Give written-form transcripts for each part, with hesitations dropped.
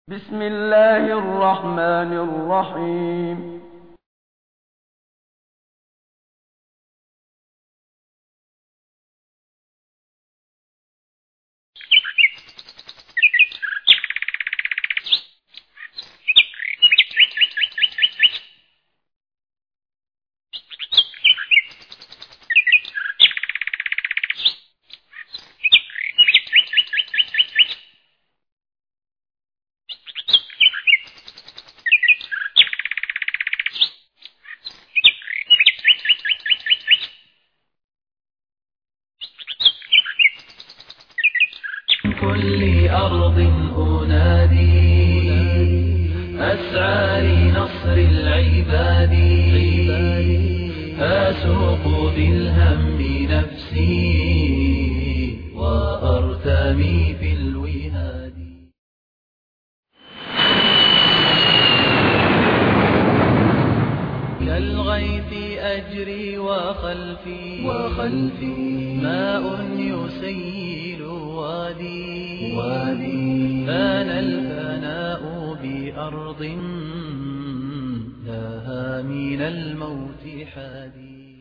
بسم الله الرحمن الرحيم. كل أرض أنادي أسعى لنصر العباد أسوق بالهم نفسي وأرتمي في الوهاد. كالغيث أجري وخلفي ماء يسيل وادي فان الفناء بأرض لها من الموت حادي.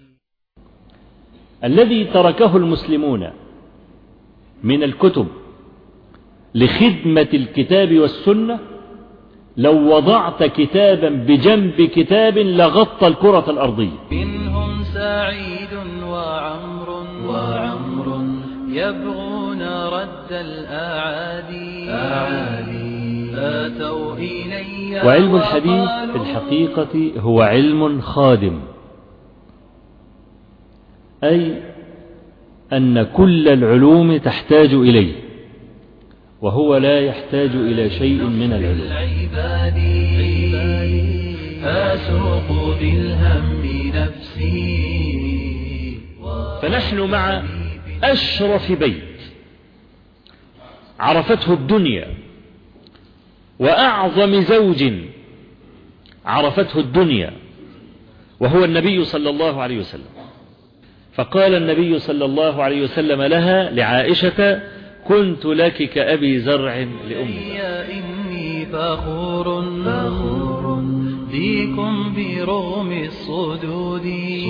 الذي تركه المسلمون من الكتب لخدمة الكتاب والسنة لو وضعت كتابا بجنب كتاب لغطى الكرة الأرضية. منهم سعيد وعمر يبغون رد الأعادي فاتوا إلي. وعلم الحديث في الحقيقة هو علم خادم، أي أن كل العلوم تحتاج إليه وهو لا يحتاج إلى شيء من العلوم. أسوق بالهم نفسي. فنحن مع أشرف بيت عرفته الدنيا وأعظم زوج عرفته الدنيا وهو النبي صلى الله عليه وسلم. فقال النبي صلى الله عليه وسلم لها لعائشة: كنت لك كأبي زرع لأمي. إني فخور بكم برغم الصدود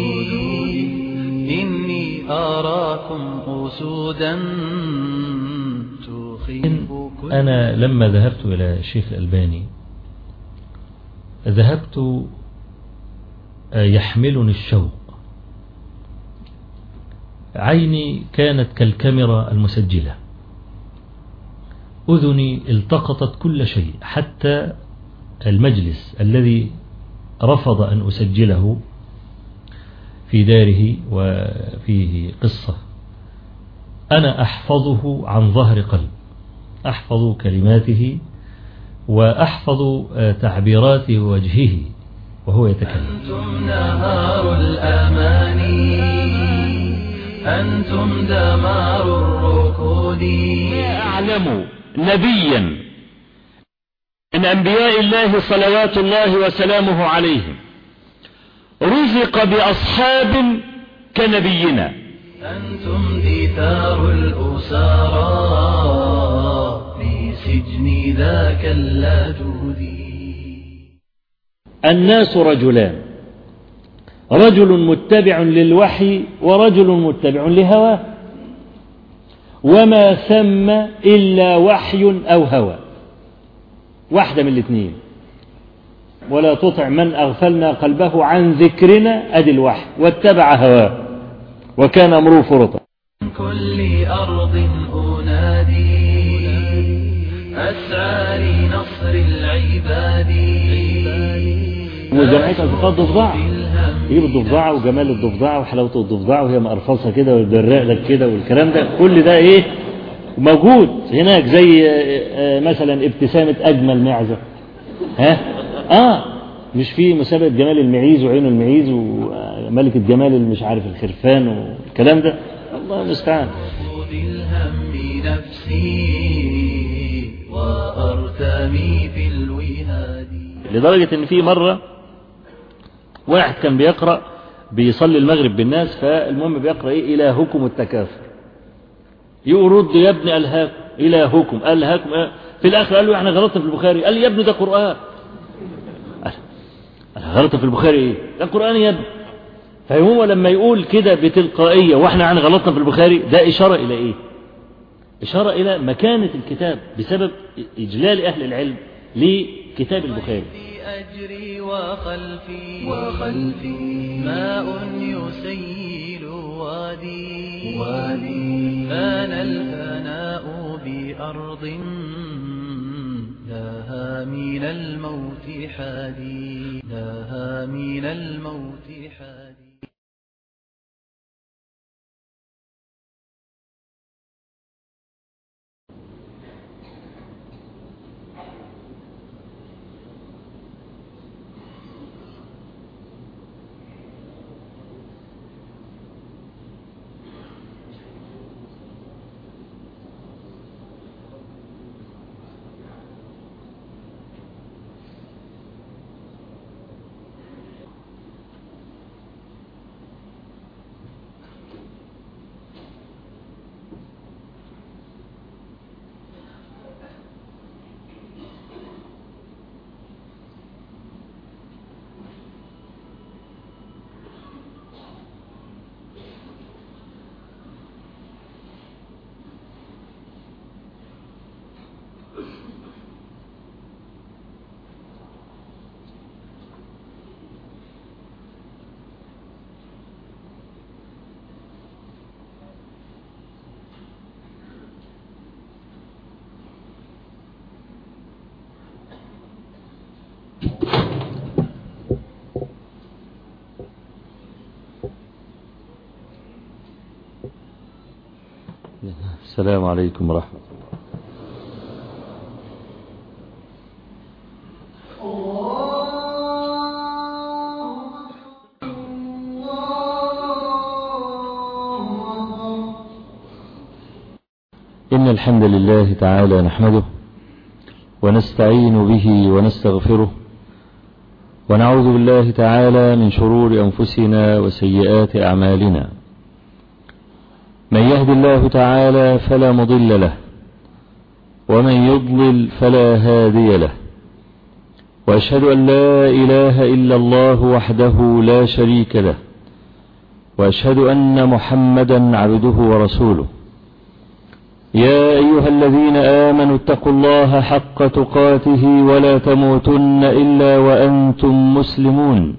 إني أراكم أسودا تخيف. أنا لما ذهبت إلى الشيخ الألباني ذهبت يحملني الشوق، عيني كانت كالكاميرا المسجلة، أذني التقطت كل شيء حتى المجلس الذي رفض أن أسجله في داره وفيه قصة أنا أحفظه عن ظهر قلب، أحفظ كلماته وأحفظ تعبيرات وجهه وهو يتكلم. أنتم نهار الأماني أنتم دمار الركود. لا أعلم نبيا من أنبياء الله صلوات الله وسلامه عليهم رزق بأصحاب كنبينا. أنتم دثار الأسارى في سجن ذاك اللدود. الناس رجلان، رجل متبع للوحي ورجل متبع لهواه، وما ثم إلا وحي أو هوى، واحدة من الاثنين. ولا تطع من أغفلنا قلبه عن ذكرنا أدي الوحي واتبع هواه وكان أمره فرطا. كل أرض أنادي أسعى لنصر العباد. وجمعية أصدقاء الضفدعة، يجيب الضفدعة وجمال الضفدعة وحلاوة الضفدعة وهي مقرفصة كده والبراق لك كده والكلام ده، كل ده إيه موجود هناك، زي مثلا ابتسامة أجمل معزة، مش في مسابقة جمال المعيز وعين المعيز وملكة جمال مش عارف الخرفان والكلام ده، الله المستعان. بالهم نفسي وأرتمي في الوهاد. لدرجة ان في مرة واحد كان بيقرأ بيصلي المغرب بالناس، فالمهم بيقرأ ايه إلهكم التكاثر، يرد يا ابن ألهاكم إلهكم ألهاكم، في الآخر قال له احنا غلطنا في البخاري. قال لي يا ابني ده قرآن. أنا غلطنا في البخاري ايه؟ ده قرآن يا ابني. فهو لما يقول كده بتلقائية واحنا غلطنا في البخاري، ده إشارة إلى ايه؟ إشارة إلى مكانة الكتاب بسبب إجلال أهل العلم لكتاب البخاري. أجري وخلفي ماء يسيل وادي فان الفناء بأرض لها من الموت حادي السلام عليكم ورحمة إن الحمد لله تعالى نحمده ونستعين به ونستغفره ونعوذ بالله تعالى من شرور أنفسنا وسيئات أعمالنا. من يهد الله تعالى فلا مضل له ومن يضلل فلا هادي له، وأشهد أن لا إله إلا الله وحده لا شريك له، وأشهد أن محمدا عبده ورسوله. يا أيها الذين آمنوا اتقوا الله حق تقاته ولا تموتن إلا وأنتم مسلمون.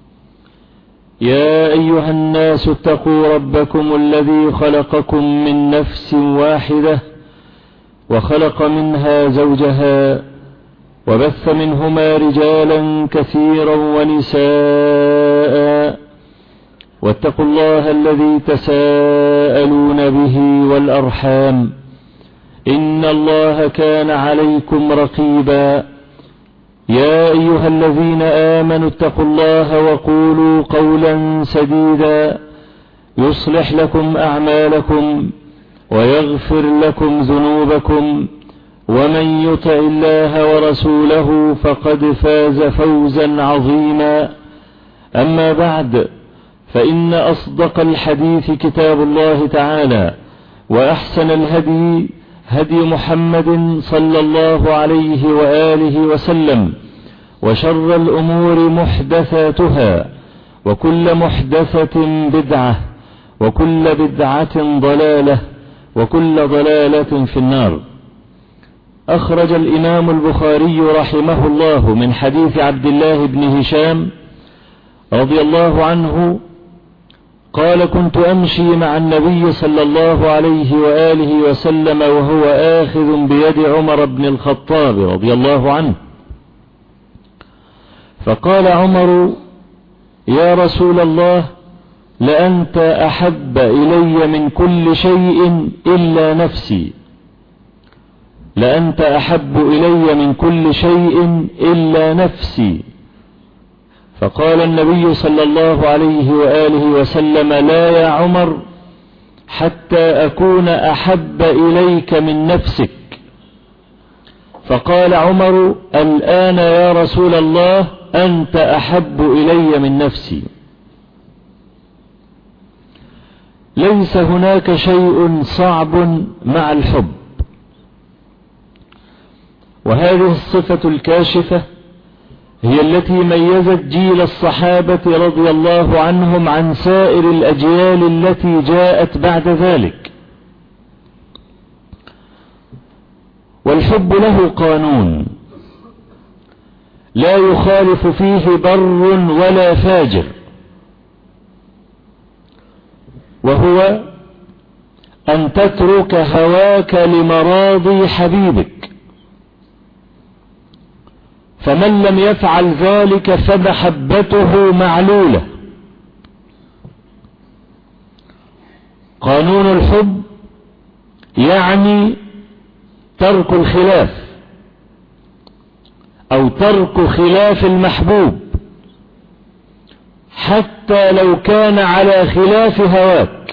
يا أيها الناس اتقوا ربكم الذي خلقكم من نفس واحدة وخلق منها زوجها وبث منهما رجالا كثيرا ونساء، واتقوا الله الذي تساءلون به والأرحام إن الله كان عليكم رقيبا. يا أيها الذين آمنوا اتقوا الله وقولوا قولا سديدا يصلح لكم أعمالكم ويغفر لكم ذنوبكم، ومن يطع الله ورسوله فقد فاز فوزا عظيما. أما بعد، فإن أصدق الحديث كتاب الله تعالى، وأحسن الهدي هدي محمد صلى الله عليه وآله وسلم، وشر الأمور محدثاتها، وكل محدثة بدعة، وكل بدعة ضلالة، وكل ضلالة في النار. أخرج الإمام البخاري رحمه الله من حديث عبد الله بن هشام رضي الله عنه قال: كنت أمشي مع النبي صلى الله عليه وآله وسلم وهو آخذ بيد عمر بن الخطاب رضي الله عنه، فقال عمر: يا رسول الله، لأنت أحب إلي من كل شيء إلا نفسي، لأنت أحب إلي من كل شيء إلا نفسي. فقال النبي صلى الله عليه وآله وسلم: لا يا عمر، حتى أكون أحب إليك من نفسك. فقال عمر: الآن يا رسول الله أنت أحب إلي من نفسي. ليس هناك شيء صعب مع الحب، وهذه الصفة الكاشفة هي التي ميزت جيل الصحابة رضي الله عنهم عن سائر الأجيال التي جاءت بعد ذلك. والحب له قانون لا يخالف فيه بر ولا فاجر، وهو أن تترك هواك لمراضي حبيبك، فمن لم يفعل ذلك فمحبته معلولة. قانون الحب يعني ترك الخلاف أو ترك خلاف المحبوب حتى لو كان على خلاف هواك.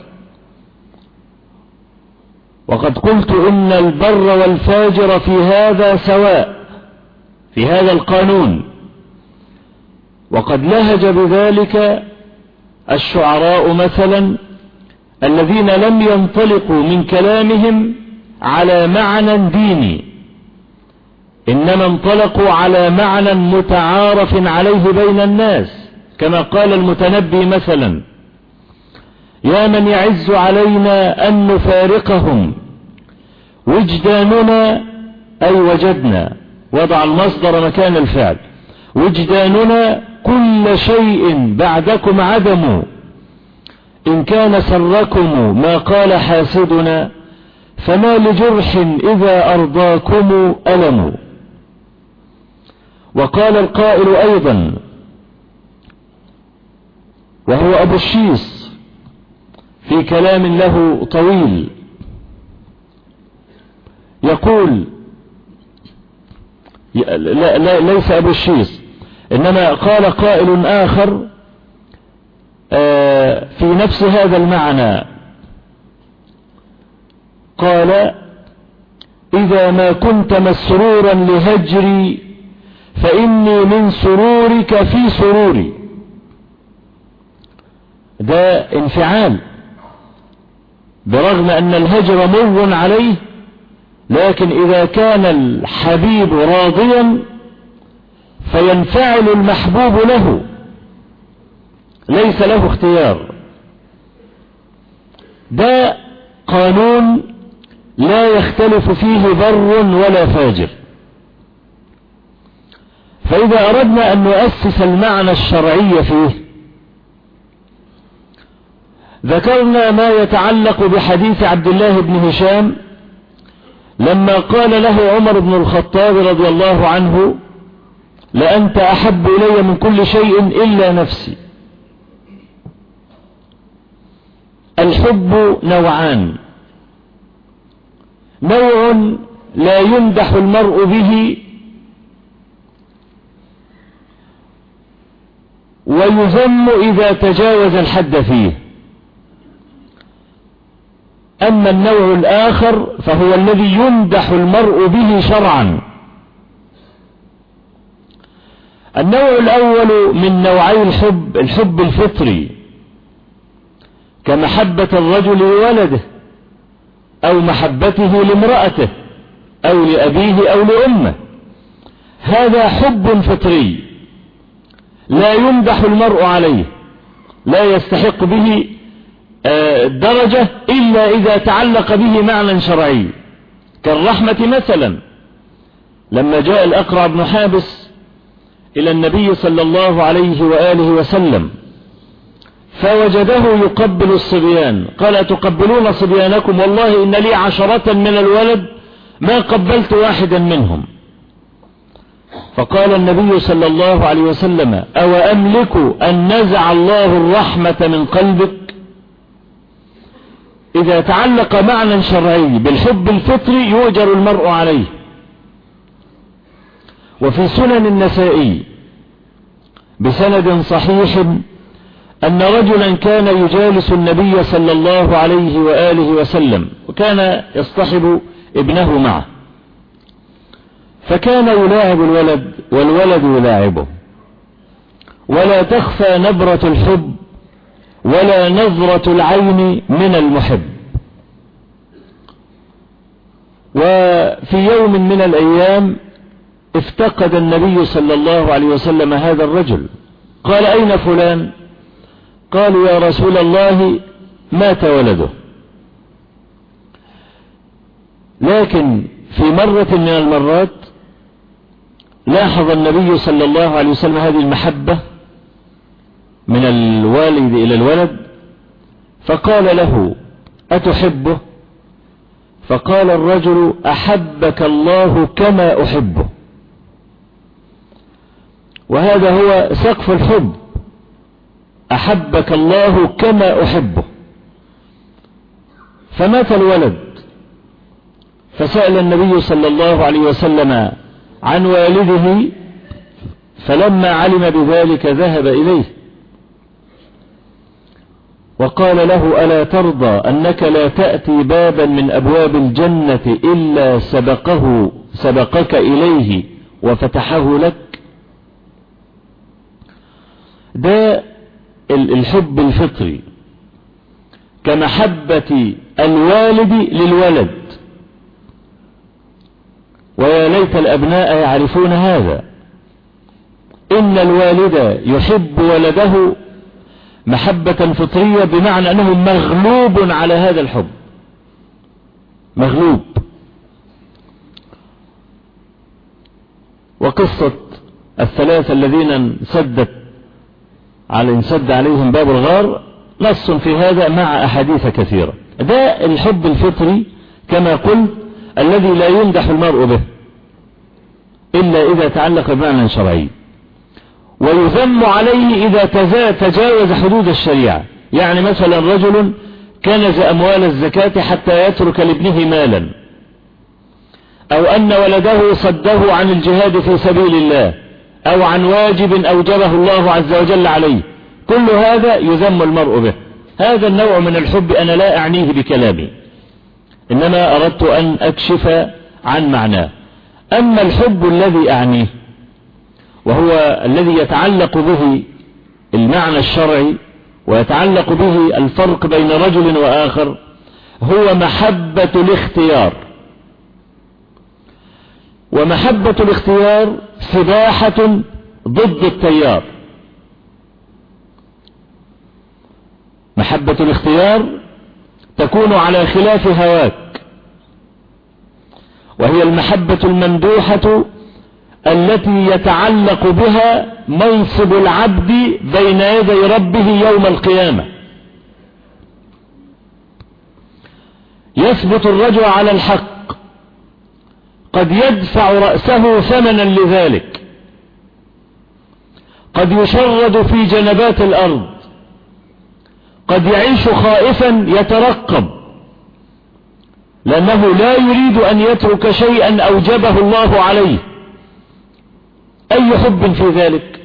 وقد قلت إن البر والفاجر في هذا سواء، في هذا القانون، وقد لهج بذلك الشعراء مثلا الذين لم ينطلقوا من كلامهم على معنى ديني، إنما انطلقوا على معنى متعارف عليه بين الناس، كما قال المتنبي مثلا: يا من يعز علينا أن نفارقهم وجداننا، أي وجدنا، وضع المصدر مكان الفعل، وجداننا كل شيء بعدكم عدم، إن كان سركم ما قال حاسدنا، فما لجرح إذا أرضاكم ألم. وقال القائل أيضا وهو أبو الشيص في كلام له طويل يقول، ليس أبو الشيص، إنما قال قائل آخر في نفس هذا المعنى، قال: إذا ما كنت مسرورا لهجري فإني من سرورك في سروري. ده انفعال، برغم أن الهجر مر عليه، لكن إذا كان الحبيب راضيا فينفعل المحبوب له، ليس له اختيار. ده قانون لا يختلف فيه بر ولا فاجر. فإذا أردنا أن نؤسس المعنى الشرعي فيه، ذكرنا ما يتعلق بحديث عبد الله بن هشام لما قال له عمر بن الخطاب رضي الله عنه: لأنت أحب إلي من كل شيء إلا نفسي. الحب نوعان: نوع لا يمدح المرء به ويذم إذا تجاوز الحد فيه، أما النوع الآخر فهو الذي يمدح المرء به شرعا. النوع الأول من نوعي الحب، الحب الفطري، كمحبة الرجل لولده، أو محبته لامرأته، أو لأبيه أو لأمه. هذا حب فطري لا يمدح المرء عليه، لا يستحق به درجة إلا إذا تعلق به معنى شرعي، كالرحمة مثلا. لما جاء الأقرع بن حابس إلى النبي صلى الله عليه وآله وسلم فوجده يقبل الصبيان، قال: أتقبلون صبيانكم؟ والله إن لي 10 من الولد ما قبلت واحدا منهم. فقال النبي صلى الله عليه وسلم: أو أملك أن نزع الله الرحمة من قلبك؟ إذا تعلق معنى شرعي بالحب الفطري يؤجر المرء عليه. وفي سنن النسائي بسند صحيح أن رجلا كان يجالس النبي صلى الله عليه وآله وسلم، وكان يصطحب ابنه معه، فكان يلاعب الولد والولد يلاعبه، ولا تخفى نبرة الحب ولا نظرة العين من المحب. وفي يوم من الأيام افتقد النبي صلى الله عليه وسلم هذا الرجل. قال: أين فلان؟ قالوا: يا رسول الله مات ولده. لكن في مرة من المرات لاحظ النبي صلى الله عليه وسلم هذه المحبة من الوالد إلى الولد، فقال له: أتحبه؟ فقال الرجل: أحبك الله كما أحبه. وهذا هو سقف الحب، أحبك الله كما أحبه. فمات الولد، فسأل النبي صلى الله عليه وسلم عن والده، فلما علم بذلك ذهب إليه وقال له: ألا ترضى أنك لا تأتي بابا من أبواب الجنة إلا سبقك إليه وفتحه لك؟ ده الحب الفطري، كمحبة الوالد للولد. ويا ليت الأبناء يعرفون هذا، إن الوالد يحب ولده محبة فطرية، بمعنى أنه مغلوب على هذا الحب، مغلوب. وقصة الثلاثة الذين انسد عليهم باب الغار نص في هذا مع أحاديث كثيرة. ده الحب الفطري كما قلت، الذي لا يمدح المرء به إلا إذا تعلق بمعنى شرعي، ويذم عليه إذا تجاوز حدود الشريعة. يعني مثلا رجل كنز أموال الزكاة حتى يترك لابنه مالا، أو أن ولده صده عن الجهاد في سبيل الله، أو عن واجب أوجبه الله عز وجل عليه، كل هذا يذم المرء به. هذا النوع من الحب أنا لا أعنيه بكلامي، إنما أردت أن أكشف عن معناه. أما الحب الذي أعنيه، وهو الذي يتعلق به المعنى الشرعي ويتعلق به الفرق بين رجل وآخر، هو محبة الاختيار. ومحبة الاختيار سباحة ضد التيار. محبة الاختيار تكون على خلاف هواك، وهي المحبة الممدوحة التي يتعلق بها منصب العبد بين يدي ربه يوم القيامة. يثبت الرجل على الحق، قد يدفع رأسه ثمنا لذلك، قد يشرد في جنبات الأرض، قد يعيش خائفا يترقب، لأنه لا يريد أن يترك شيئا أوجبه الله عليه. أي حب في ذلك؟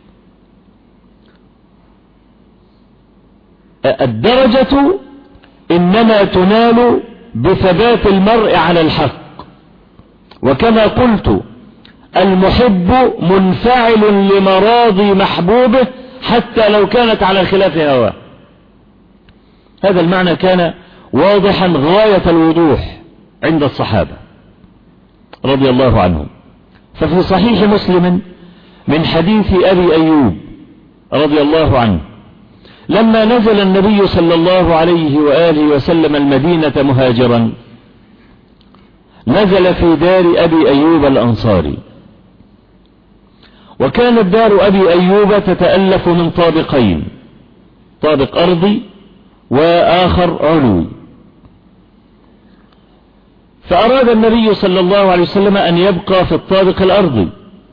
الدرجة إنما تنال بثبات المرء على الحق. وكما قلت، المحب منفعل لمراضي محبوبه حتى لو كانت على خلاف هواه. هذا المعنى كان واضحا غاية الوضوح عند الصحابة رضي الله عنهم. ففي صحيح مسلم من حديث أبي أيوب رضي الله عنه، لما نزل النبي صلى الله عليه وآله وسلم المدينة مهاجرا، نزل في دار أبي أيوب الأنصاري. وكانت دار أبي أيوب تتألف من طابقين، طابق أرضي وآخر علوي. فأراد النبي صلى الله عليه وسلم أن يبقى في الطابق الأرضي،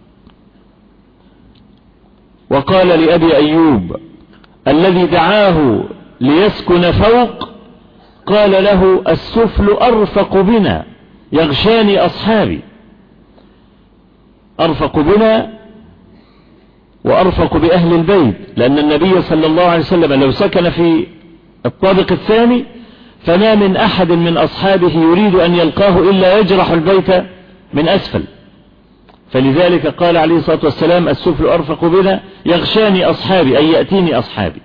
وقال لأبي أيوب الذي دعاه ليسكن فوق، قال له: السفل أرفق بنا، يغشاني أصحابي. أرفق بنا وأرفق بأهل البيت، لأن النبي صلى الله عليه وسلم لو سكن في الطابق الثاني فما من أحد من أصحابه يريد أن يلقاه إلا يجرح البيت من أسفل. فلذلك قال عليه الصلاة والسلام: السفل أرفق بنا يغشاني أصحابي، أي يأتيني أصحابي.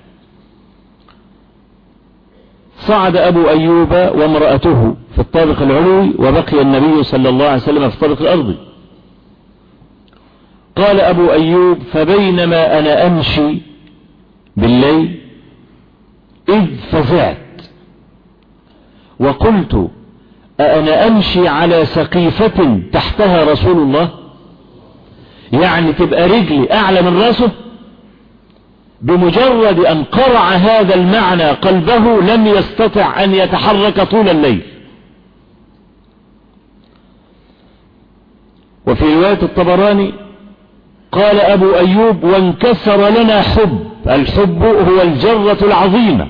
صعد أبو أيوب وامرأته في الطابق العلوي، وبقي النبي صلى الله عليه وسلم في الطابق الأرضي. قال أبو أيوب: فبينما أنا أمشي بالليل إذ فزعت وقلت: أنا أمشي على سقيفة تحتها رسول الله؟ يعني تبقى رجلي أعلى من راسه؟ بمجرد أن قرع هذا المعنى قلبه لم يستطع أن يتحرك طول الليل. وفي رواية الطبراني قال أبو أيوب: وانكسر لنا حب. الحب هو الجرة العظيمة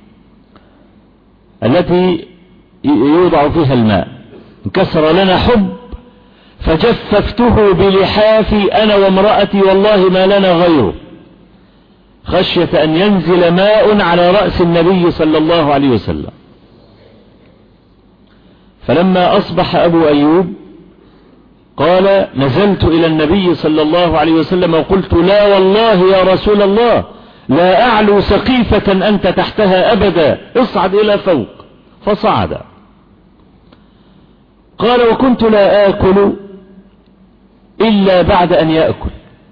التي يوضع فيها الماء. انكسر لنا حب فجففته بلحافي أنا وامرأتي والله ما لنا غيره، خشية أن ينزل ماء على رأس النبي صلى الله عليه وسلم. فلما أصبح أبو أيوب قال: نزلت إلى النبي صلى الله عليه وسلم وقلت: لا والله يا رسول الله لا أعلو سقيفة أنت تحتها أبدا، اصعد إلى فوق. فصعد. قال: وكنت لا آكل إلا بعد أن يأكل،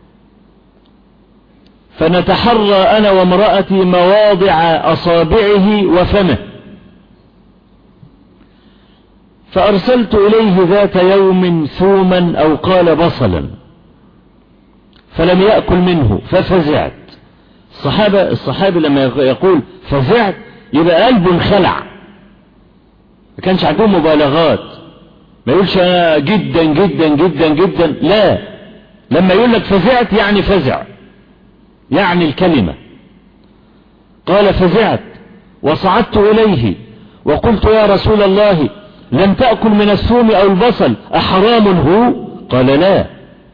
فنتحرى أنا وامرأتي مواضع أصابعه وفمه، فأرسلت إليه ذات يوم ثوما أو قال بصلا فلم يأكل منه ففزعت. الصحابي لما يقول فزعت يبقى قلبه انخلع، ما كانش عندهم مبالغات، ما يقولش أنا جدا جدا جدا جدا، لا، لما يقول لك فزعت يعني فزع، يعني الكلمة. قال: فزعت وصعدت إليه وقلت: يا رسول الله لم تأكل من الثوم أو البصل أحرام هو؟ قال: لا،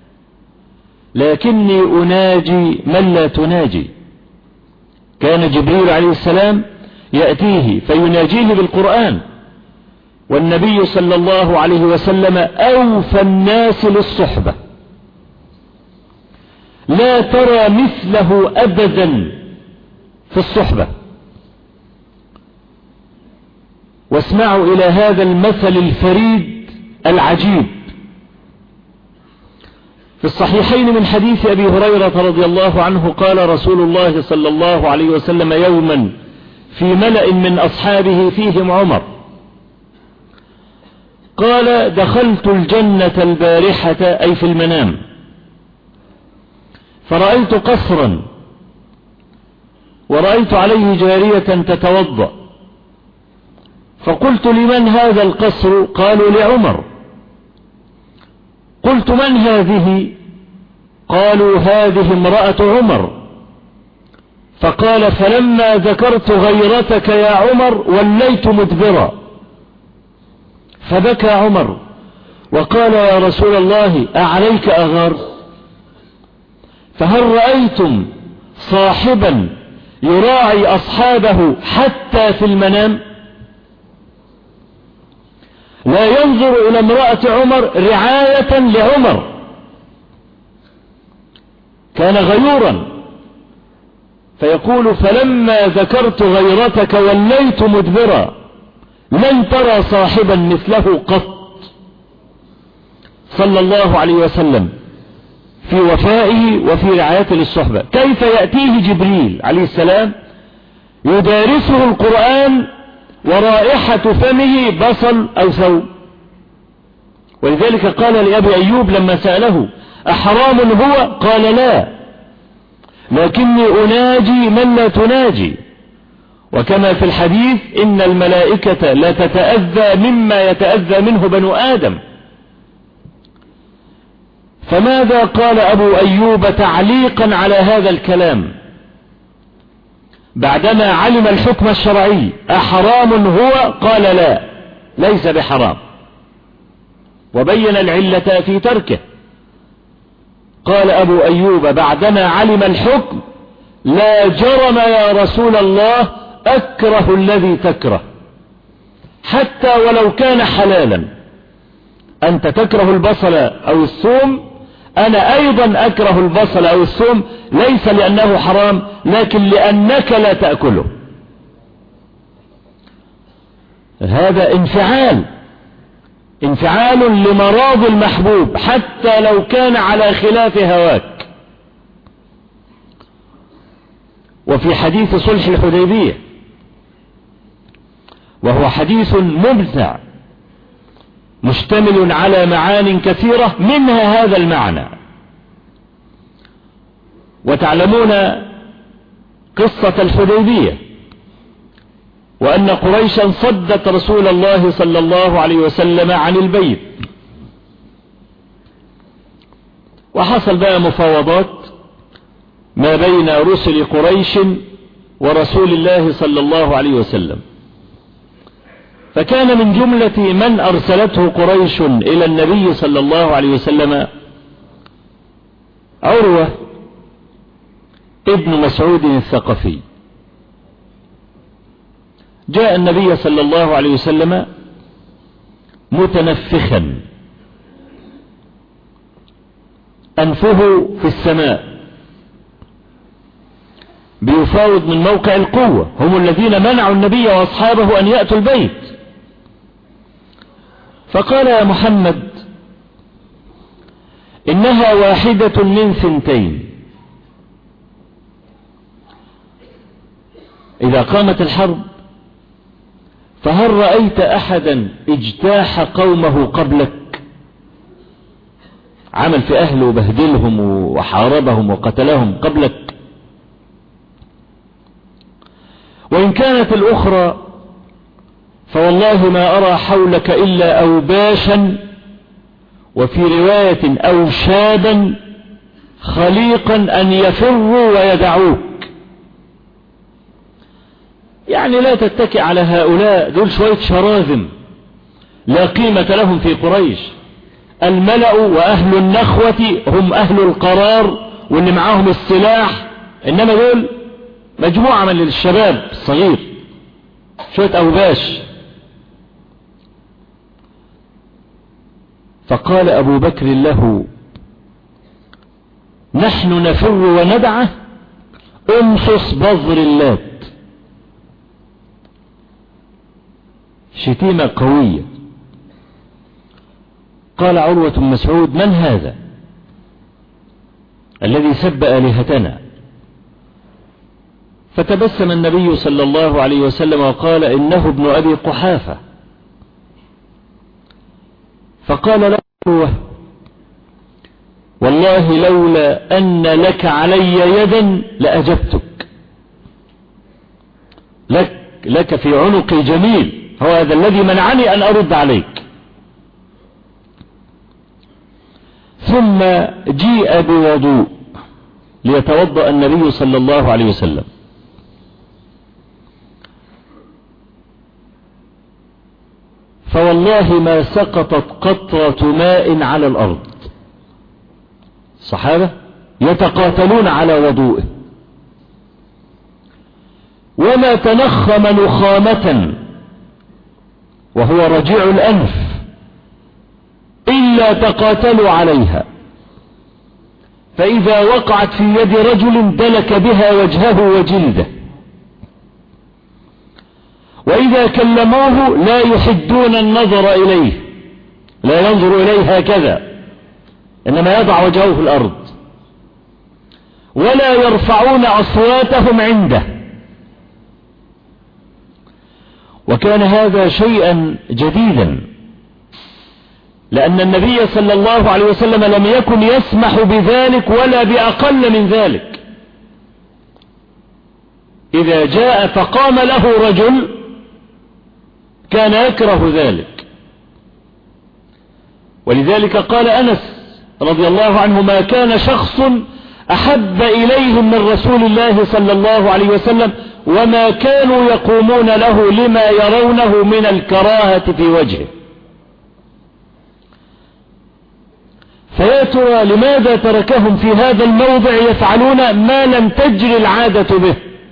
لكني أناجي من لا تناجي. كان جبريل عليه السلام يأتيه فيناجيه بالقرآن، والنبي صلى الله عليه وسلم أوفى الناس للصحبة، لا ترى مثله أبدا في الصحبة. واسمعوا إلى هذا المثل الفريد العجيب. في الصحيحين من حديث أبي هريرة رضي الله عنه قال رسول الله صلى الله عليه وسلم يوما في ملأ من أصحابه فيهم عمر، قال: دخلت الجنة البارحة أي في المنام، فرأيت قصرا ورأيت عليه جارية تتوضأ، فقلت: لمن هذا القصر؟ قالوا: لعمر. قلت: من هذه؟ قالوا: هذه امرأة عمر. فقال: فلما ذكرت غيرتك يا عمر وليت مدبرا. فبكى عمر وقال: يا رسول الله أعليك أغار؟ فهل رأيتم صاحبا يراعي أصحابه حتى في المنام؟ لا ينظر إلى امرأة عمر رعاية لعمر، كان غيورا. فيقول: فلما ذكرت غيرتك وليت مدبرا. لن ترى صاحبا مثله قط صلى الله عليه وسلم في وفائه وفي رعايته للصحبة. كيف يأتيه جبريل عليه السلام يدارسه القرآن ورائحة فمه بصل أو ثوم؟ ولذلك قال لأبي أيوب لما سأله: أحرام هو؟ قال: لا، لكني أناجي من لا تناجي. وكما في الحديث: إن الملائكة لا تتأذى مما يتأذى منه بنو آدم. فماذا قال أبو أيوب تعليقا على هذا الكلام بعدما علم الحكم الشرعي؟ أحرام هو؟ قال: لا، ليس بحرام، وبين العلة في تركه. قال أبو أيوب بعدما علم الحكم: لا جرم يا رسول الله أكره الذي تكره، حتى ولو كان حلالا. أنت تكره البصل أو الثوم، أنا أيضا أكره البصل أو الثوم، ليس لأنه حرام لكن لأنك لا تأكله. هذا انفعال انفعال لمراض المحبوب حتى لو كان على خلاف هواك. وفي حديث صلح الحديبية، وهو حديث ممتع مشتمل على معان كثيرة منها هذا المعنى. وتعلمون قصة الحديبية، وأن قريشا صدت رسول الله صلى الله عليه وسلم عن البيت، وحصل بقى مفاوضات ما بين رسل قريش ورسول الله صلى الله عليه وسلم. فكان من جملة من أرسلته قريش إلى النبي صلى الله عليه وسلم عروة ابن مسعود الثقفي. جاء النبي صلى الله عليه وسلم متنفخا، أنفه في السماء، بيفاوض من موقع القوة، هم الذين منعوا النبي وأصحابه أن يأتوا البيت. فقال يا محمد إنها واحدة من ثنتين، إذا قامت الحرب فهل رأيت أحدا اجتاح قومه قبلك، عمل في أهله وبهدلهم وحاربهم وقتلهم قبلك؟ وإن كانت الأخرى فوالله ما أرى حولك إلا أوباشا، وفي رواية أوشابا خليقا أن يفروا ويدعوك. يعني لا تتكئ على هؤلاء، دول شوية شراذم لا قيمة لهم في قريش. الملأ وأهل النخوة هم أهل القرار واللي معاهم السلاح، إنما دول مجموعة من الشباب الصغير، شوية أوباش. فقال أبو بكر له نحن نفر وندعه، امصص بذر اللات. شتيمة قوية. قال عروة بن مسعود من هذا الذي سب آلهتنا؟ فتبسم النبي صلى الله عليه وسلم وقال إنه ابن أبي قحافة. فقال له عروة والله لولا أن لك علي يدا لأجبتك، لك في عنقي جميل، هو هذا الذي منعني أن أرد عليك. ثم جيء بوضوء ليتوضأ النبي صلى الله عليه وسلم، فوالله ما سقطت قطرة ماء على الأرض. الصحابة يتقاتلون على وضوءه، وما تنخم نخامة وهو رجيع الأنف إلا تقاتلوا عليها، فإذا وقعت في يد رجل دلك بها وجهه وجلده، وإذا كلموه لا يحدون النظر إليه، لا ينظر إليه هكذا، إنما يضع وجهه في الأرض، ولا يرفعون أصواتهم عنده. وكان هذا شيئا جديدا، لأن النبي صلى الله عليه وسلم لم يكن يسمح بذلك ولا بأقل من ذلك. إذا جاء فقام له رجل كان يكره ذلك، ولذلك قال أنس رضي الله عنه ما كان شخص أحب إليهم من رسول الله صلى الله عليه وسلم وما كانوا يقومون له لما يرونه من الكراهة في وجهه. فيا ترى لماذا تركهم في هذا الموضع يفعلون ما لم تجري العادة به،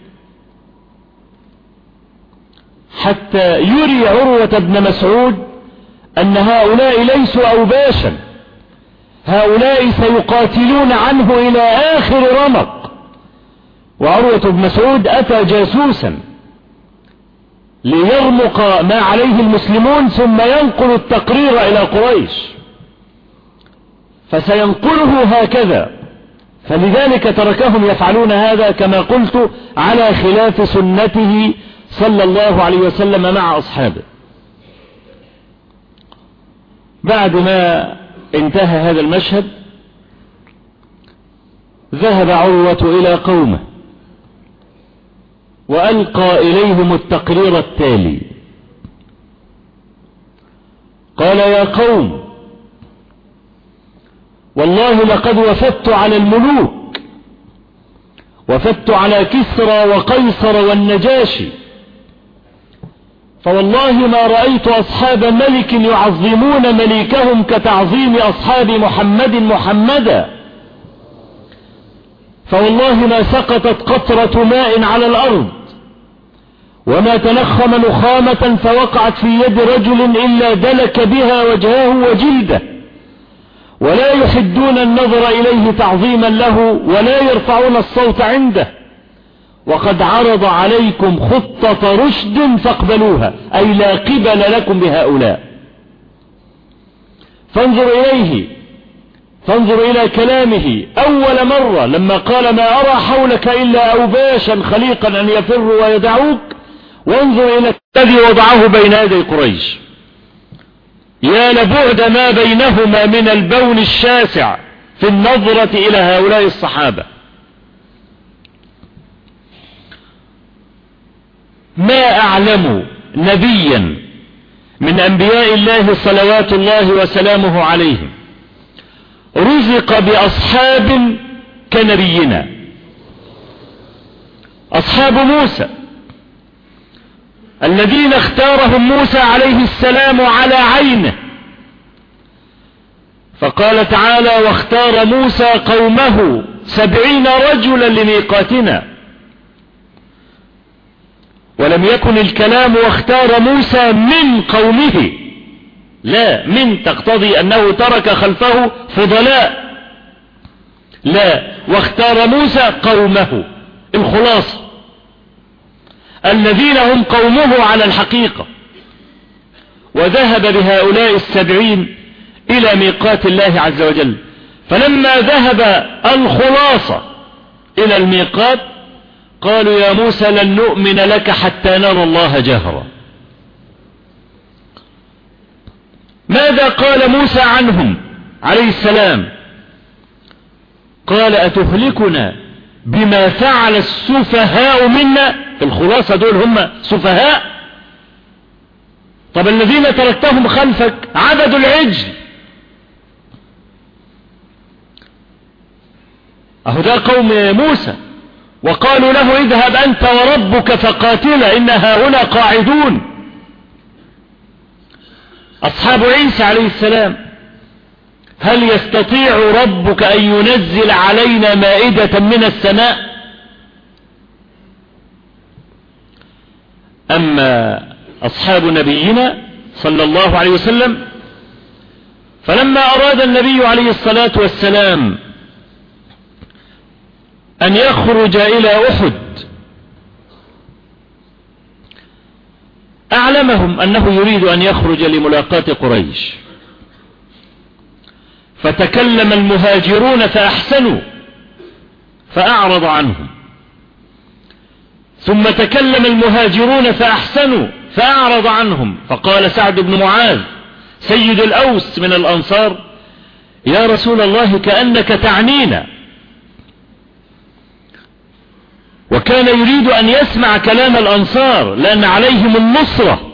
حتى يري عروة بن مسعود أن هؤلاء ليسوا أوباشا، هؤلاء سيقاتلون عنه إلى آخر رمق. وعروة بن مسعود أتى جاسوسا ليرمق ما عليه المسلمون ثم ينقل التقرير إلى قريش، فسينقله هكذا. فلذلك تركهم يفعلون هذا كما قلت على خلاف سنته صلى الله عليه وسلم مع أصحابه. بعد ما انتهى هذا المشهد ذهب عروة إلى قومه وألقى إليهم التقرير التالي. قال: يا قوم، والله لقد وفدت على الملوك، وفدت على كسرى وقيصر والنجاشي، فوالله ما رأيت أصحاب ملك يعظمون مليكهم كتعظيم أصحاب محمد محمدا، فوالله ما سقطت قطرة ماء على الأرض وما تنخم نخامة فوقعت في يد رجل إلا دلك بها وجهه وجلده، ولا يحدون النظر إليه تعظيما له ولا يرفعون الصوت عنده، وقد عرض عليكم خطة رشد فاقبلوها، أي لا قبل لكم بهؤلاء. فانظر إلى كلامه أول مرة لما قال: ما أرى حولك إلا أوباشا خليقا أن يفروا ويدعوك، وانظر إلى الذي وضعه بين يدي قريش. يا لبعد ما بينهما من البون الشاسع في النظرة إلى هؤلاء الصحابة. ما أعلم نبيا من أنبياء الله صلوات الله وسلامه عليهم رزق بأصحاب كنبينا، أصحاب موسى الذين اختارهم موسى عليه السلام على عينه. فقال تعالى: واختار موسى قومه 70 رجلا لميقاتنا. ولم يكن الكلام واختار موسى من قومه، لا، من تقتضي أنه ترك خلفه فضلاء، لا، واختار موسى قومه، الخلاصة الذين هم قومه على الحقيقة، وذهب بهؤلاء 70 إلى ميقات الله عز وجل. فلما ذهب الخلاصة إلى الميقات قالوا: يا موسى لن نؤمن لك حتى نرى الله جهرا. ماذا قال موسى عنهم عليه السلام؟ قال: أتهلكنا بما فعل السفهاء منا؟ الخلاصة دول هم سفهاء؟ طب الذين تركتهم خلفك عبدوا العجل، أهو ده قوم موسى. وقالوا له: اذهب أنت وربك فقاتلا إن هؤلاء قاعدون. أصحاب عيسى عليه السلام: هل يستطيع ربك أن ينزل علينا مائدة من السماء؟ أما أصحاب نبينا صلى الله عليه وسلم فلما أراد النبي عليه الصلاة والسلام أن يخرج إلى أحد أعلمهم أنه يريد أن يخرج لملاقاة قريش، فتكلم المهاجرون فأحسنوا فأعرض عنهم، ثم تكلم المهاجرون فأحسنوا فأعرض عنهم. فقال سعد بن معاذ سيد الأوس من الأنصار: يا رسول الله كأنك تعنينا. وكان يريد أن يسمع كلام الأنصار لأن عليهم النصرة.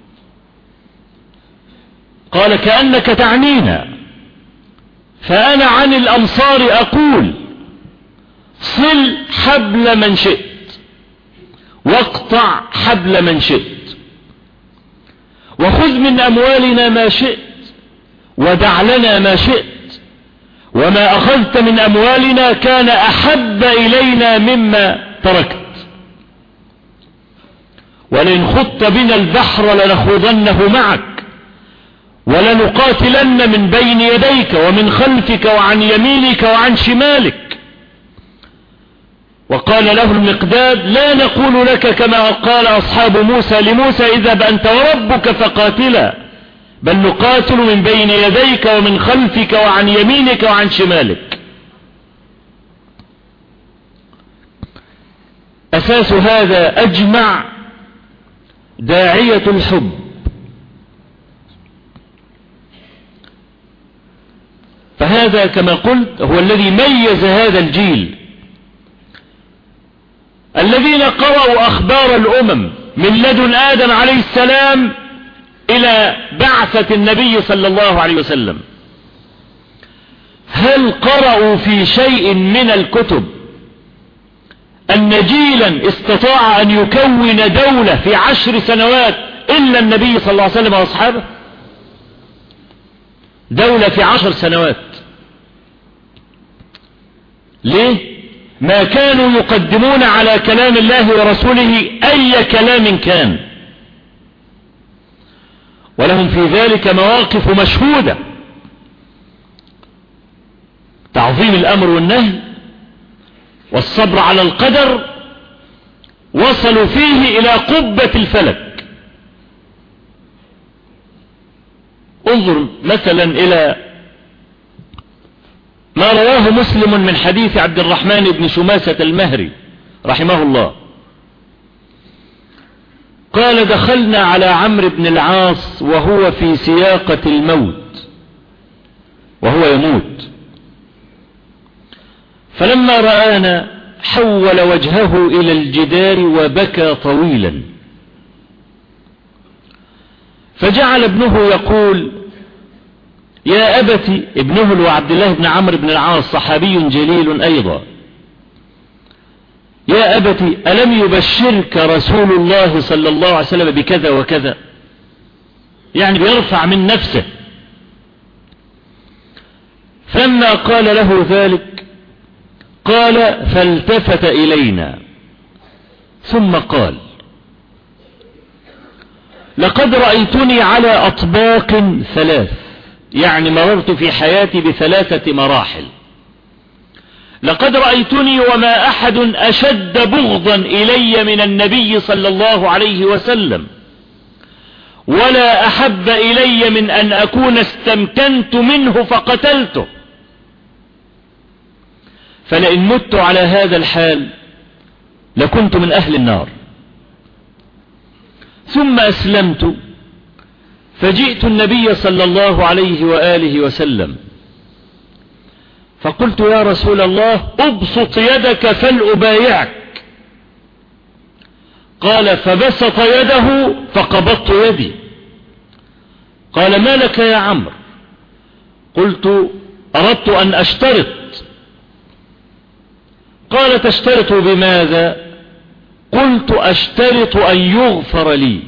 قال: كأنك تعنينا، فأنا عن الأنصار أقول: صل حبل من شئت واقطع حبل من شئت، وخذ من أموالنا ما شئت ودع لنا ما شئت، وما أخذت من أموالنا كان أحب إلينا مما تركت، ولئن خضت بنا البحر لنخوضنه معك، ولنقاتلن من بين يديك ومن خلفك وعن يمينك وعن شمالك. وقال له المقداد لا نقول لك كما قال أصحاب موسى لموسى اذهب أنت وربك فقاتلا بل نقاتل من بين يديك ومن خلفك وعن يمينك وعن شمالك. أساس هذا أجمع داعية الحب، فهذا كما قلت هو الذي ميز هذا الجيل الذين قرأوا أخبار الأمم من لدن آدم عليه السلام إلى بعثة النبي صلى الله عليه وسلم. هل قرأوا في شيء من الكتب أن جيلا استطاع أن يكون دولة في 10 سنوات إلا النبي صلى الله عليه وسلم وأصحابه؟ دولة في 10 سنوات. ليه؟ ما كانوا يقدمون على كلام الله ورسوله أي كلام كان، ولهم في ذلك مواقف مشهودة، تعظيم الأمر والنهي والصبر على القدر، وصلوا فيه إلى قبة الفلك. انظر مثلا إلى ما رواه مسلم من حديث عبد الرحمن بن شماسة المهري رحمه الله قال دخلنا على عمرو بن العاص وهو في سياقة الموت وهو يموت، فلما رآنا حول وجهه إلى الجدار وبكى طويلا، فجعل ابنه يقول يا أبتي، ابنه هو عبد الله بن عمرو بن العاص صحابي جليل أيضا، يا أبتي ألم يبشرك رسول الله صلى الله عليه وسلم بكذا وكذا؟ يعني بيرفع من نفسه. فلما قال له ذلك قال فالتفت إلينا ثم قال لقد رأيتني على أطباق 3، يعني مررت في حياتي ب3 مراحل. لقد رأيتني وما أحد أشد بغضا إلي من النبي صلى الله عليه وسلم، ولا أحب إلي من أن أكون استمكنت منه فقتلته، فلئن مت على هذا الحال لكنت من أهل النار. ثم أسلمت فجئت النبي صلى الله عليه وآله وسلم فقلت يا رسول الله أبسط يدك فلأبايعك. قال فبسط يده فقبضت يدي. قال ما لك يا عمرو؟ قلت أردت أن أشترط. قال تشترط بماذا؟ قلت أشترط أن يغفر لي.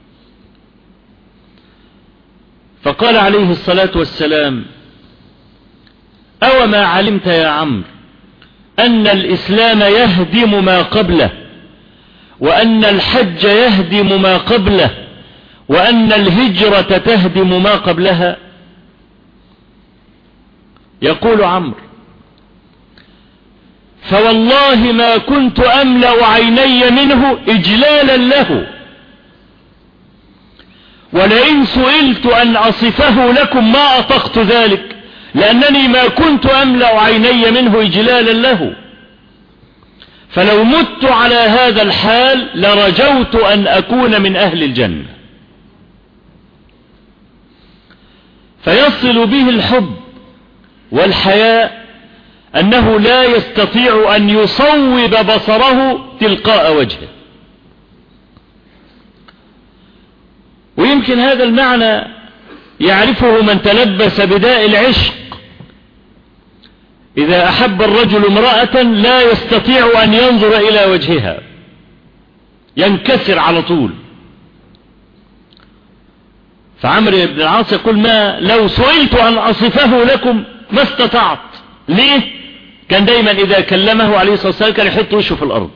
فقال عليه الصلاة والسلام أو ما علمت يا عمرو أن الإسلام يهدم ما قبله، وأن الحج يهدم ما قبله، وأن الهجرة تهدم ما قبلها؟ يقول عمرو فوالله ما كنت أملأ عيني منه إجلالا له، ولئن سئلت أن أصفه لكم ما أطقت ذلك، لأنني ما كنت أملأ عيني منه إجلالا له، فلو مت على هذا الحال لرجوت أن أكون من أهل الجنة. فيصل به الحب والحياء أنه لا يستطيع أن يصوب بصره تلقاء وجهه. ويمكن هذا المعنى يعرفه من تلبس بداء العشق. إذا أحب الرجل امرأة لا يستطيع أن ينظر إلى وجهها، ينكسر على طول. فعمرو بن العاص يقول ما لو سئلت أن أصفه لكم ما استطعت. ليه؟ كان دايما إذا كلمه عليه الصلاة والسلام كان يحط وشه في الأرض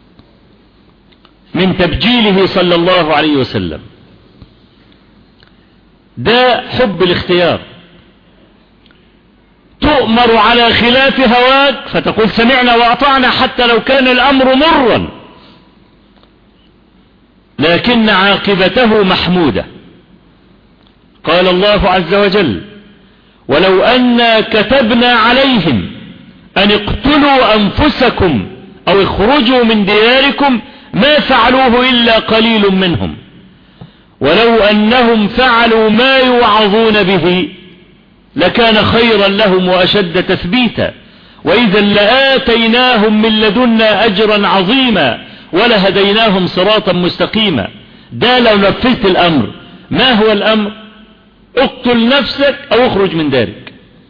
من تبجيله صلى الله عليه وسلم. ده حب الاختيار. تؤمر على خلاف هواك فتقول سمعنا وأطعنا حتى لو كان الأمر مرا، لكن عاقبته محمودة. قال الله عز وجل: ولو أنا كتبنا عليهم أن اقتلوا أنفسكم أو اخرجوا من دياركم ما فعلوه إلا قليل منهم ولو أنهم فعلوا ما يوعظون به لكان خيرا لهم وأشد تثبيتا وإذا لآتيناهم من لدنا أجرا عظيما ولهديناهم صراطا مستقيما. ده لو نفذت الأمر. ما هو الأمر؟ اقتل نفسك أو اخرج من دارك.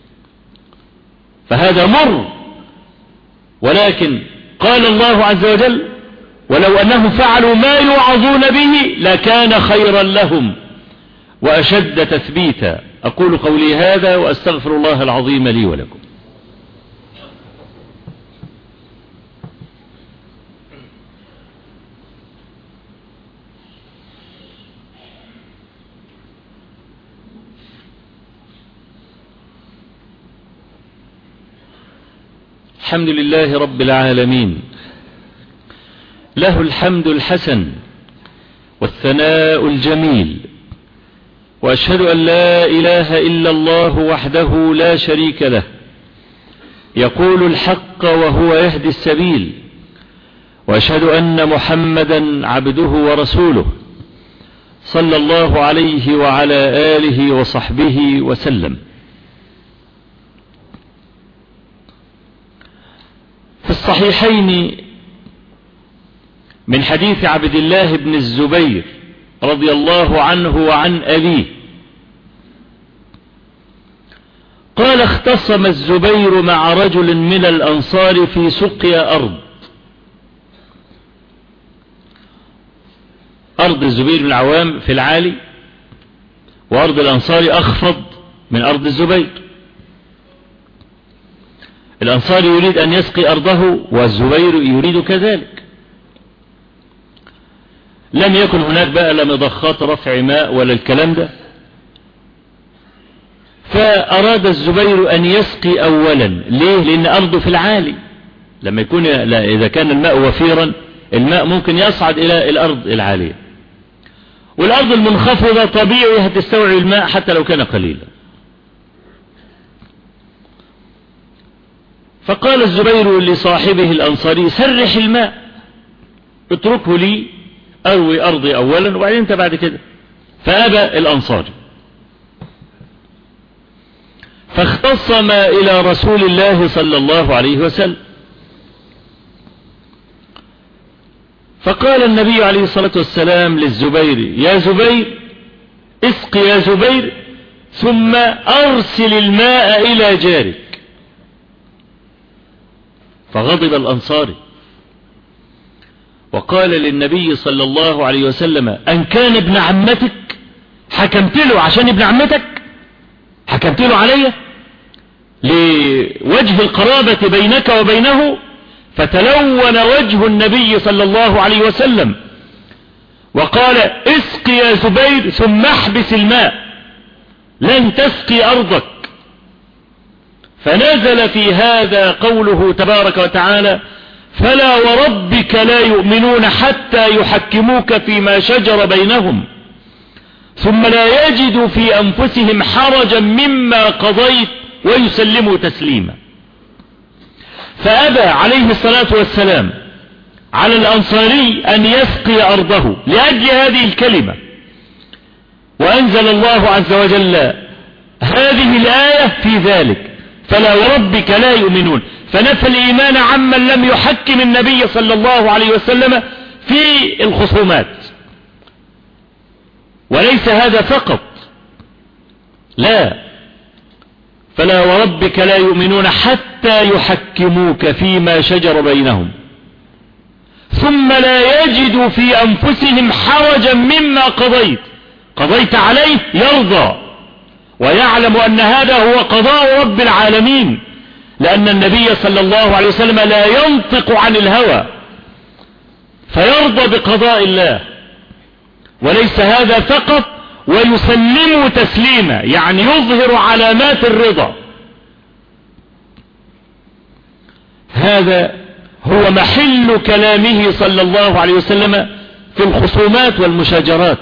فهذا مر، ولكن قال الله عز وجل: ولو أنهم فعلوا ما يوعظون به لكان خيرا لهم وأشد تثبيتا. أقول قولي هذا وأستغفر الله العظيم لي ولكم. الحمد لله رب العالمين، له الحمد الحسن والثناء الجميل، وأشهد أن لا إله إلا الله وحده لا شريك له، يقول الحق وهو يهدي السبيل، وأشهد أن محمدا عبده ورسوله صلى الله عليه وعلى آله وصحبه وسلم. في الصحيحين من حديث عبد الله بن الزبير رضي الله عنه وعن أبيه قال: اختصم الزبير مع رجل من الأنصار في سقيا أرض الزبير بن العوام في العالي، وأرض الأنصار أخفض من أرض الزبير. الأنصار يريد أن يسقي أرضه والزبير يريد كذلك. لم يكن هناك بقى لا مضخات رفع ماء ولا الكلام ده، فأراد الزبير أن يسقي أولا. ليه؟ لأن أرضه في العالي، لما يكون إذا كان الماء وفيرا الماء ممكن يصعد إلى الأرض العالية، والأرض المنخفضة طبيعي هتستوعب الماء حتى لو كان قليلا. فقال الزبير لصاحبه الأنصاري: سرح الماء، اتركه لي أروي أرضي أولا وبعدين أنت بعد كده. فأبى الأنصاري، فاختصم إلى رسول الله صلى الله عليه وسلم. فقال النبي عليه الصلاة والسلام للزبير: يا زبير، اسق يا زبير، ثم أرسل الماء إلى جارك. فغضب الأنصاري وقال للنبي صلى الله عليه وسلم: أن كان ابن عمتك حكمت له عشان ابن عمتك؟ حكمت له عليه لوجه القرابة بينك وبينه؟ فتلون وجه النبي صلى الله عليه وسلم وقال: اسق يا زبير ثم احبس الماء، لن تسقي أرضك. فنزل في هذا قوله تبارك وتعالى: فلا وربك لا يؤمنون حتى يحكموك فيما شجر بينهم ثم لا يجدوا في أنفسهم حرجا مما قضيت ويسلموا تسليما. فأبى عليه الصلاة والسلام على الأنصاري أن يسقي أرضه لأجل هذه الكلمة، وأنزل الله عز وجل هذه الآية في ذلك: فلا وربك لا يؤمنون. فنفى الإيمان عمن لم يحكم النبي صلى الله عليه وسلم في الخصومات. وليس هذا فقط، لا، فلا وربك لا يؤمنون حتى يحكموك فيما شجر بينهم ثم لا يجدوا في أنفسهم حرجا مما قضيت عليه، يرضى ويعلم أن هذا هو قضاء رب العالمين، لأن النبي صلى الله عليه وسلم لا ينطق عن الهوى، فيرضى بقضاء الله. وليس هذا فقط، ويسلم تسليما، يعني يظهر علامات الرضا. هذا هو محل كلامه صلى الله عليه وسلم في الخصومات والمشاجرات.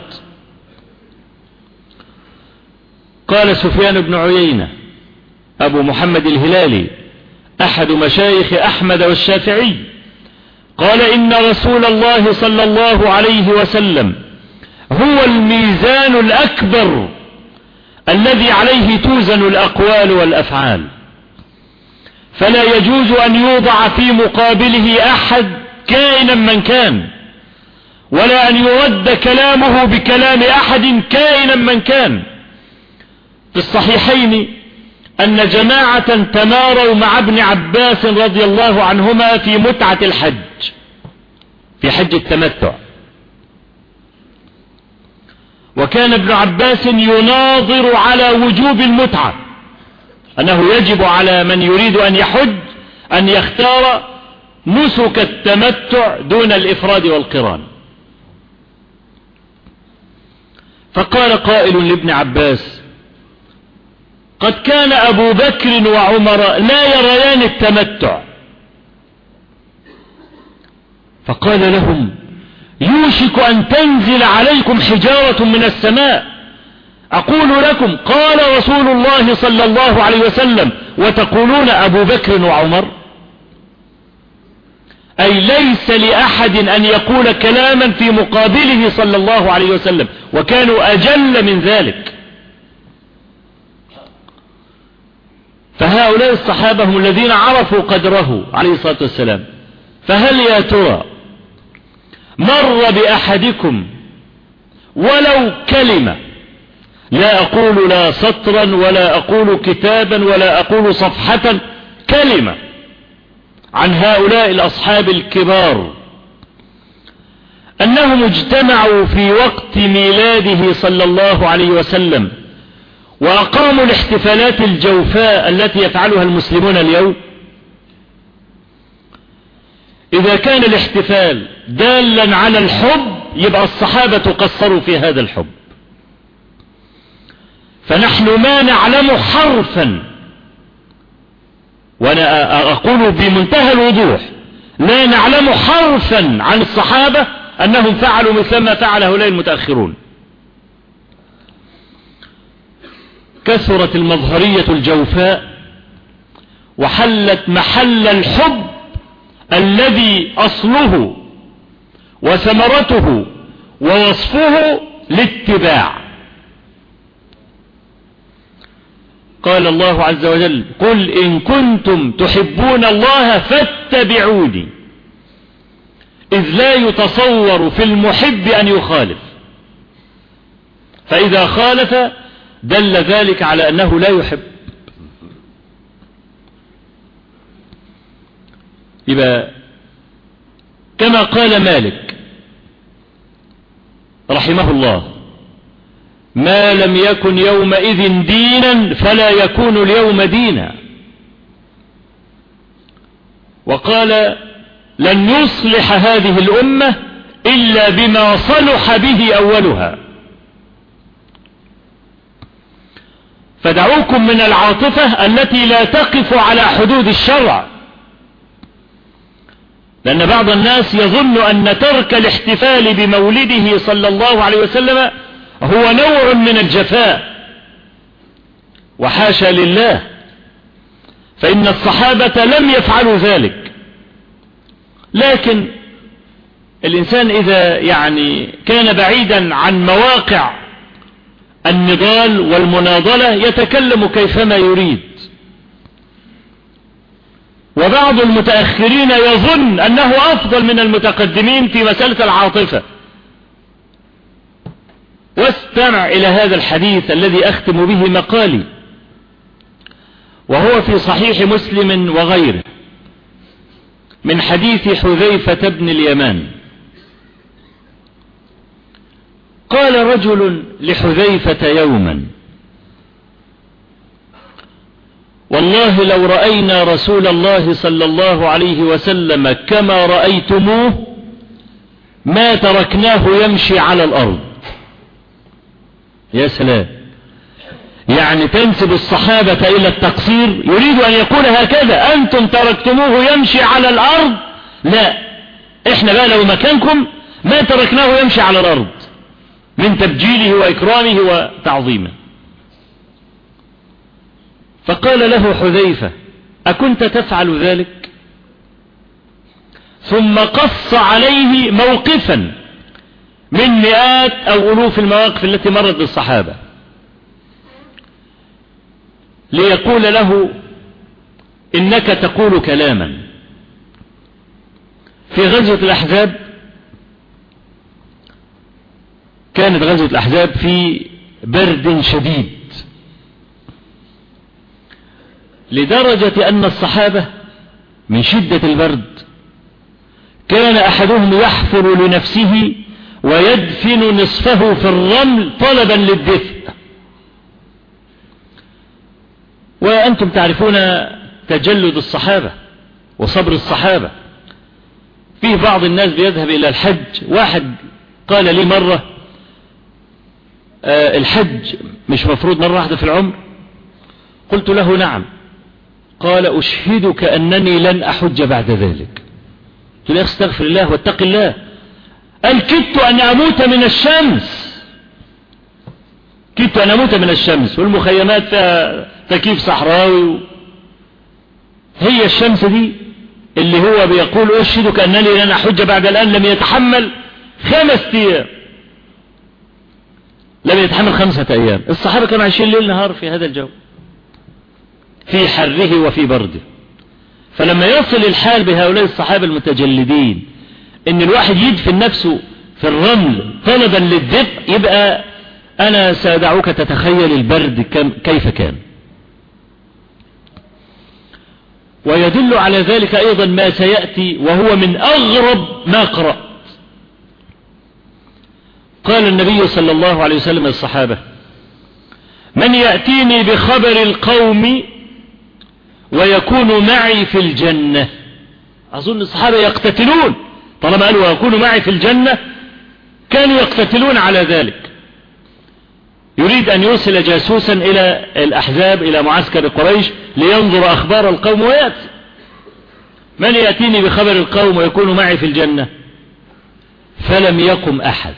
قال سفيان بن عيينة أبو محمد الهلالي أحد مشايخ أحمد والشافعي قال إن رسول الله صلى الله عليه وسلم هو الميزان الأكبر الذي عليه توزن الأقوال والأفعال، فلا يجوز أن يوضع في مقابله أحد كائنا من كان، ولا أن يرد كلامه بكلام أحد كائنا من كان. في الصحيحين أن جماعة تماروا مع ابن عباس رضي الله عنهما في متعة الحج، في حج التمتع، وكان ابن عباس يناظر على وجوب المتعة، أنه يجب على من يريد أن يحج أن يختار نسك التمتع دون الإفراد والقران. فقال قائل لابن عباس: قد كان أبو بكر وعمر لا يريان التمتع. فقال لهم: يوشك أن تنزل عليكم حجارة من السماء، أقول لكم قال رسول الله صلى الله عليه وسلم وتقولون أبو بكر وعمر؟ أي ليس لأحد أن يقول كلاما في مقابله صلى الله عليه وسلم، وكانوا أجل من ذلك. فهؤلاء الصحابة هم الذين عرفوا قدره عليه الصلاة والسلام. فهل يا ترى مر بأحدكم ولو كلمة، لا أقول لا سطرا ولا أقول كتابا ولا أقول صفحة، كلمة عن هؤلاء الأصحاب الكبار أنهم اجتمعوا في وقت ميلاده صلى الله عليه وسلم وأقاموا الاحتفالات الجوفاء التي يفعلها المسلمون اليوم؟ إذا كان الاحتفال دالا على الحب يبقى الصحابة قصروا في هذا الحب. فنحن ما نعلم حرفا، وأنا أقول بمنتهى الوضوح، لا نعلم حرفا عن الصحابة أنهم فعلوا مثل ما فعل هؤلاء المتأخرون. كثرت المظهرية الجوفاء وحلت محل الحب الذي أصله وثمرته ووصفه الاتباع. قال الله عز وجل: قل إن كنتم تحبون الله فاتبعوني، إذ لا يتصور في المحب أن يخالف، فإذا خالف دل ذلك على أنه لا يحب. يبقى كما قال مالك رحمه الله: ما لم يكن يومئذ دينا فلا يكون اليوم دينا. وقال: لن يصلح هذه الأمة إلا بما صلح به أولها. فدعوكم من العاطفة التي لا تقف على حدود الشرع، لأن بعض الناس يظن أن ترك الاحتفال بمولده صلى الله عليه وسلم هو نوع من الجفاء، وحاشا لله، فإن الصحابة لم يفعلوا ذلك. لكن الإنسان إذا كان بعيدا عن مواقع النضال والمناضلة يتكلم كيفما يريد. وبعض المتأخرين يظن أنه أفضل من المتقدمين في مسألة العاطفة. واستمع إلى هذا الحديث الذي أختم به مقالي، وهو في صحيح مسلم وغيره، من حديث حذيفة بن اليمان. قال رجل لحذيفة يوما: والله لو رأينا رسول الله صلى الله عليه وسلم كما رأيتموه ما تركناه يمشي على الأرض. يا سلام، يعني تنسب الصحابة إلى التقصير، يريد أن يقول هكذا: أنتم تركتموه يمشي على الأرض، لا، إحنا بقى لو مكانكم ما تركناه يمشي على الأرض من تبجيله وإكرامه وتعظيمه. فقال له حذيفة: أكنت تفعل ذلك؟ ثم قص عليه موقفا من مئات أو ألوف المواقف التي مرت بالصحابة، ليقول له: إنك تقول كلاما. في غزوة الأحزاب، كانت غزوة الأحزاب في برد شديد، لدرجة أن الصحابة من شدة البرد كان أحدهم يحفر لنفسه ويدفن نصفه في الرمل طلبا للدفء. وأنتم تعرفون تجلد الصحابة وصبر الصحابة. فيه بعض الناس بيذهب إلى الحج. واحد قال لي مرة: الحج مش مفروض مرة واحدة في العمر؟ قلت له: نعم. قال: أشهدك أنني لن أحج بعد ذلك. قلت له: استغفر الله واتق الله. قال: كدت أن أموت من الشمس، كدت أن أموت من الشمس، والمخيمات فيها تكييف صحراوي، هي الشمس دي اللي هو بيقول أشهدك أنني لن أحج بعد الآن لم يتحمل 5 أيام، لم يتحمل 5 أيام. الصحابة كانوا عايشين ليل نهار في هذا الجو، في حره وفي برده. فلما يصل الحال بهؤلاء الصحابة المتجلدين ان الواحد يدفن نفسه في الرمل طلبا للدفء، يبقى انا سأدعوك تتخيل البرد كيف كان. ويدل على ذلك ايضا ما سيأتي وهو من اغرب ما قرأت. قال النبي صلى الله عليه وسلم للصحابة: من يأتيني بخبر القوم ويكون معي في الجنة. أظن الصحابة يقتتلون، طالما قالوا ويكون معي في الجنة كانوا يقتتلون على ذلك. يريد أن يرسل جاسوسا إلى الأحزاب، إلى معسكر قريش، لينظر أخبار القوم ويأتي. من يأتيني بخبر القوم ويكون معي في الجنة؟ فلم يقم أحد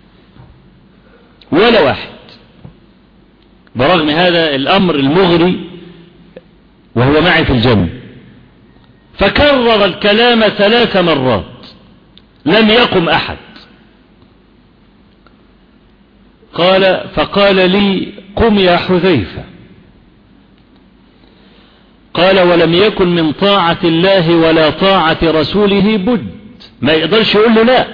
ولا واحد، برغم هذا الأمر المغري وهو معي في الجنة. فكرر الكلام 3 مرات، لم يقم أحد. فقال لي: قم يا حذيفة. قال: ولم يكن من طاعة الله ولا طاعة رسوله بد، ما يقدرش يقول له لا.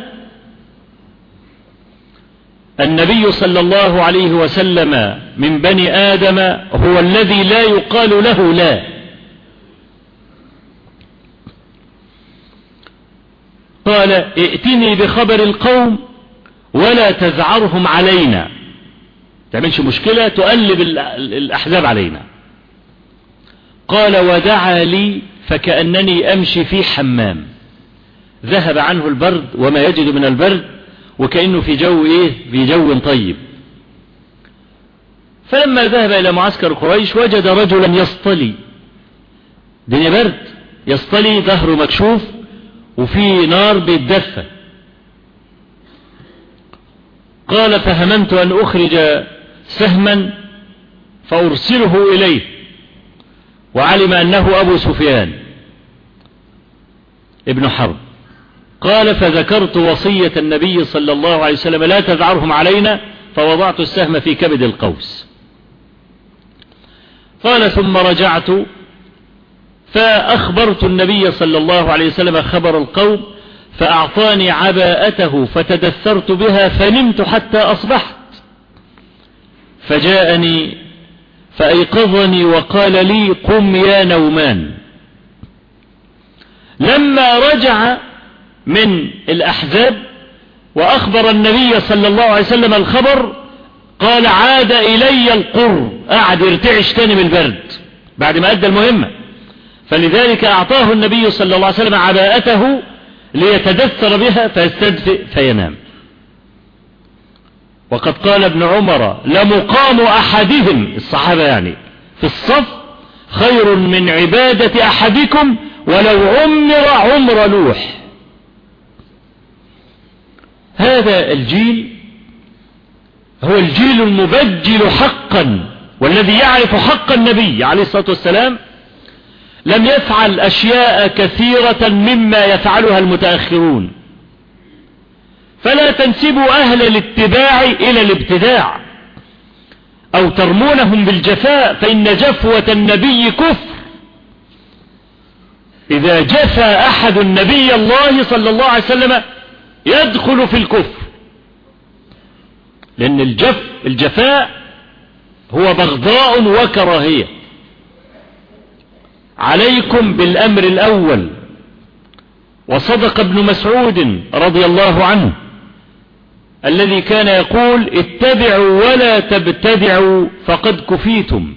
النبي صلى الله عليه وسلم من بني آدم هو الذي لا يقال له لا. قال: ائتني بخبر القوم ولا تزعرهم علينا، تعملش مشكلة تقلب الأحزاب علينا. قال: ودعا لي فكأنني أمشي في حمام، ذهب عنه البرد وما يجد من البرد، وكأنه في جو في جو طيب. فلما ذهب إلى معسكر قريش وجد رجلا يصطلي، الدنيا برد، يصطلي، ظهره مكشوف وفي نار بيتدفى. قال: فهممت أن أخرج سهما فأرسله إليه، وعلم أنه أبو سفيان ابن حرب. قال: فذكرت وصية النبي صلى الله عليه وسلم: لا تذعرهم علينا، فوضعت السهم في كبد القوس. قال: ثم رجعت فأخبرت النبي صلى الله عليه وسلم خبر القوم، فأعطاني عباءته فتدثرت بها فنمت حتى أصبحت، فجاءني فأيقظني وقال لي: قم يا نومان. لما رجع من الأحزاب وأخبر النبي صلى الله عليه وسلم الخبر، قال: عاد إلي القر، قعد يرتعش تاني من البرد بعد ما أدى المهمة. فلذلك أعطاه النبي صلى الله عليه وسلم عباءته ليتدثر بها فيستدفئ فينام. وقد قال ابن عمر لمقام أحدهم، الصحابة يعني، في الصف خير من عبادة أحدكم ولو عمر نوح. هذا الجيل هو الجيل المبجل حقا، والذي يعرف حق النبي عليه الصلاة والسلام. لم يفعل أشياء كثيرة مما يفعلها المتأخرون، فلا تنسبوا أهل الاتباع إلى الابتداع أو ترمونهم بالجفاء، فإن جفوة النبي كفر. إذا جفى أحد النبي الله صلى الله عليه وسلم يدخل في الكفر، لأن الجفاء هو بغضاء وكراهية. عليكم بالأمر الأول. وصدق ابن مسعود رضي الله عنه الذي كان يقول اتبعوا ولا تبتدعوا فقد كفيتم.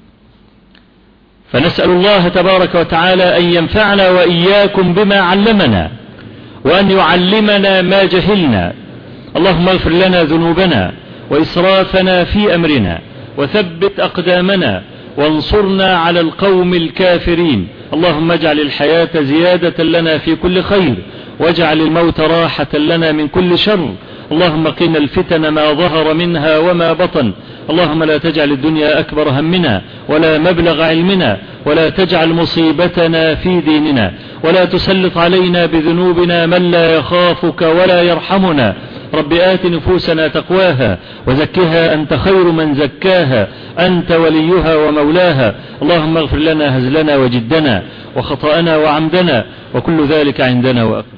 فنسأل الله تبارك وتعالى أن ينفعنا وإياكم بما علمنا، وأن يعلمنا ما جهلنا. اللهم اغفر لنا ذنوبنا وإسرافنا في أمرنا، وثبت أقدامنا، وانصرنا على القوم الكافرين. اللهم اجعل الحياة زيادة لنا في كل خير، واجعل الموت راحة لنا من كل شر. اللهم قنا الفتن ما ظهر منها وما بطن. اللهم لا تجعل الدنيا أكبر همنا ولا مبلغ علمنا، ولا تجعل مصيبتنا في ديننا، ولا تسلط علينا بذنوبنا من لا يخافك ولا يرحمنا. رب آت نفوسنا تقواها وزكها أنت خير من زكاها، أنت وليها ومولاها. اللهم اغفر لنا هزلنا وجدنا وخطأنا وعمدنا، وكل ذلك عندنا وأقم.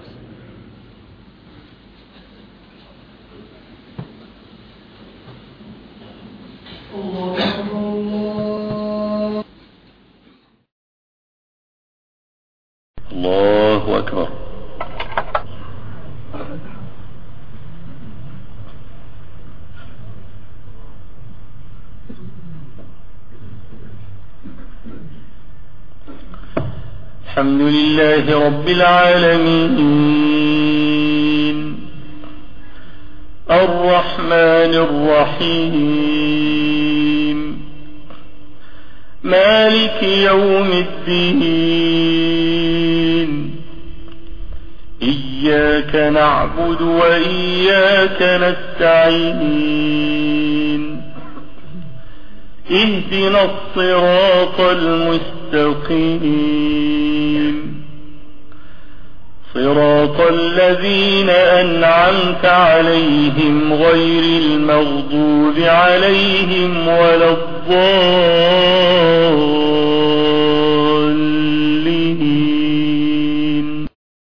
الله أكبر. الحمد لله رب العالمين، الرحمن الرحيم، مالك يوم الدين، إياك نعبد وإياك نستعين، اهدنا الصراط المستقيم، صراط الذين أنعمت عليهم غير المغضوب عليهم ولا الضالين.